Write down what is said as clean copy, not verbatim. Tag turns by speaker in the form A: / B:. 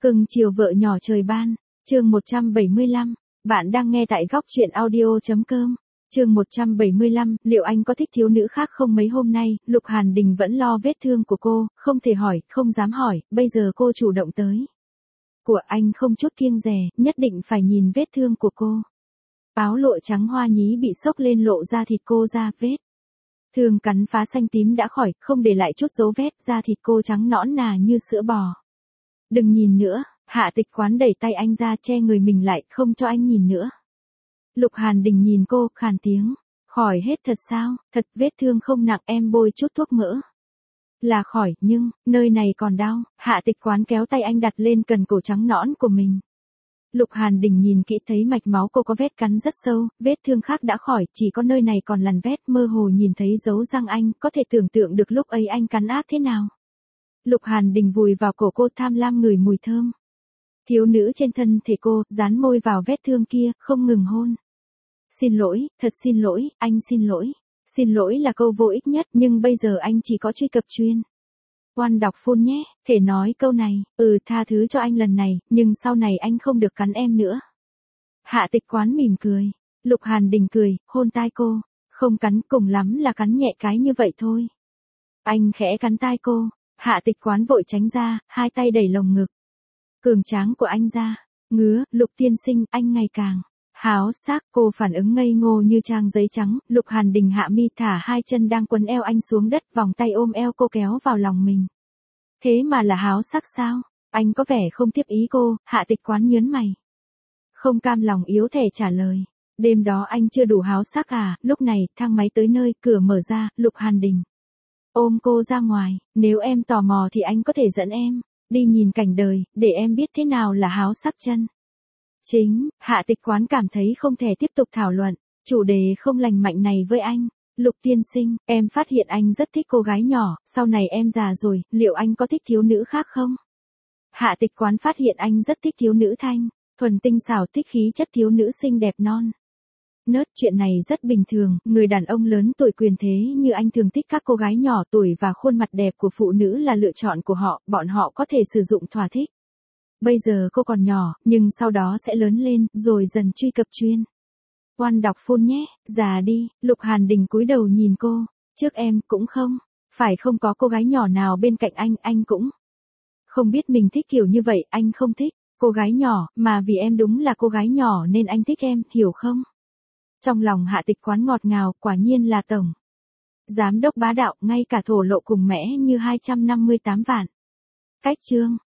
A: Cưng chiều vợ nhỏ trời ban, chương 175, bạn đang nghe tại góc truyện audio.com. Chương 175, liệu anh có thích thiếu nữ khác không? Mấy hôm nay, Lục Hàn Đình vẫn lo vết thương của cô, không thể hỏi, không dám hỏi, bây giờ cô chủ động tới. Của anh không chút kiêng dè, nhất định phải nhìn vết thương của cô. Áo lụa trắng hoa nhí bị xốc lên lộ ra thịt cô ra, vết thương cắn phá xanh tím đã khỏi, không để lại chút dấu vết, da thịt cô trắng nõn nà như sữa bò. Đừng nhìn nữa, Hạ Tịch Quán đẩy tay anh ra che người mình lại, không cho anh nhìn nữa. Lục Hàn Đình nhìn cô, khàn tiếng, khỏi hết thật sao? Thật, vết thương không nặng, em bôi chút thuốc mỡ là khỏi, nhưng, nơi này còn đau. Hạ Tịch Quán kéo tay anh đặt lên cần cổ trắng nõn của mình. Lục Hàn Đình nhìn kỹ thấy mạch máu cô có vết cắn rất sâu, vết thương khác đã khỏi, chỉ có nơi này còn lằn vết, mơ hồ nhìn thấy dấu răng anh, có thể tưởng tượng được lúc ấy anh cắn ác thế nào. Lục Hàn Đình vùi vào cổ cô, tham lam ngửi mùi thơm thiếu nữ trên thân thể cô, dán môi vào vết thương kia, không ngừng hôn. Xin lỗi, thật xin lỗi, anh xin lỗi. Xin lỗi là câu vô ích nhất, nhưng bây giờ anh chỉ có truy cập chuyên One đọc phone nhé, thể nói câu này, tha thứ cho anh lần này, nhưng sau này anh không được cắn em nữa. Hạ Tịch Quán mỉm cười. Lục Hàn Đình cười, hôn tai cô. Không cắn, cùng lắm là cắn nhẹ cái như vậy thôi. Anh khẽ cắn tai cô. Hạ Tịch Quán vội tránh ra, hai tay đẩy lồng ngực cường tráng của anh ra. Ngứa, Lục tiên sinh, anh ngày càng háo sắc. Cô phản ứng ngây ngô như trang giấy trắng. Lục Hàn Đình hạ mi thả hai chân đang quấn eo anh xuống đất, vòng tay ôm eo cô kéo vào lòng mình. Thế mà là háo sắc sao? Anh có vẻ không tiếp ý cô. Hạ Tịch Quán nhớn mày, không cam lòng yếu thẻ trả lời. Đêm đó anh chưa đủ háo sắc à? Lúc này, thang máy tới nơi, cửa mở ra, Lục Hàn Đình ôm cô ra ngoài. Nếu em tò mò thì anh có thể dẫn em đi nhìn cảnh đời, để em biết thế nào là háo sắc chân chính. Hạ Tịch Quán cảm thấy không thể tiếp tục thảo luận chủ đề không lành mạnh này với anh. Lục tiên sinh, em phát hiện anh rất thích cô gái nhỏ, sau này em già rồi, liệu anh có thích thiếu nữ khác không? Hạ Tịch Quán phát hiện anh rất thích thiếu nữ thanh thuần tinh xảo, thích khí chất thiếu nữ xinh đẹp non nớt. Chuyện này rất bình thường, người đàn ông lớn tuổi quyền thế như anh thường thích các cô gái nhỏ tuổi, và khuôn mặt đẹp của phụ nữ là lựa chọn của họ, bọn họ có thể sử dụng thỏa thích. Bây giờ cô còn nhỏ, nhưng sau đó sẽ lớn lên, rồi dần truy cập chuyên One đọc phone nhé. Già đi. Lục Hàn Đình cúi đầu nhìn cô. Trước em cũng không phải không có cô gái nhỏ nào bên cạnh anh cũng không biết mình thích kiểu như vậy. Anh không thích cô gái nhỏ, mà vì em đúng là cô gái nhỏ nên anh thích em, hiểu không? Trong lòng Hạ Tịch Quán ngọt ngào, quả nhiên là tổng giám đốc bá đạo, ngay cả thổ lộ cùng mẽ như 258 vạn. Cách chương